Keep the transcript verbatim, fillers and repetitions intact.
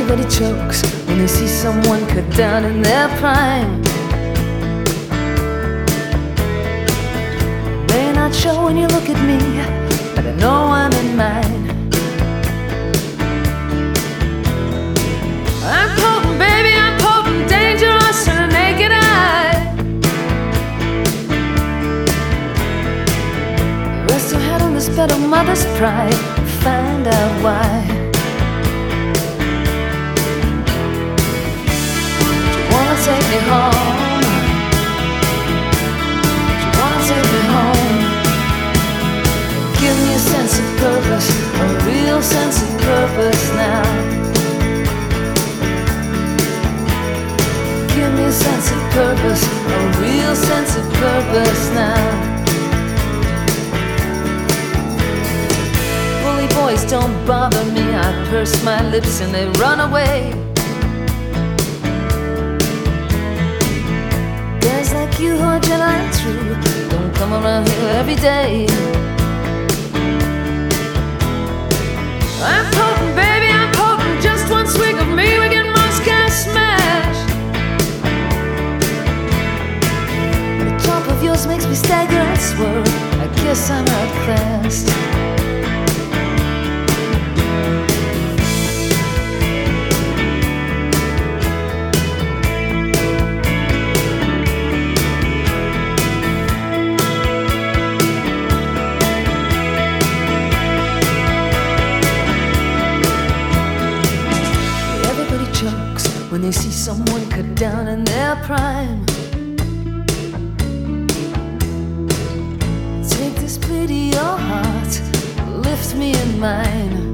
Everybody chokes when they see someone cut down in their prime. May not show when you look at me, but I know I'm in mine. I'm potent, baby, I'm potent, dangerous to the naked eye. Rest your head on this bed of mother's pride, find out why. Take me home. Do you wanna take me home? Give me a sense of purpose, a real sense of purpose now. Give me a sense of purpose, a real sense of purpose now. Bully boys don't bother me, I purse my lips and they run away. Guys like you who are genuine true don't come around here every day. I'm potent, baby, I'm potent. Just one swig of me, we get Moscow smashed. The top of yours makes me stagger and swerve. I guess I'm outclassed. When they see someone cut down in their prime. Take this plea to your heart, lift me in mine.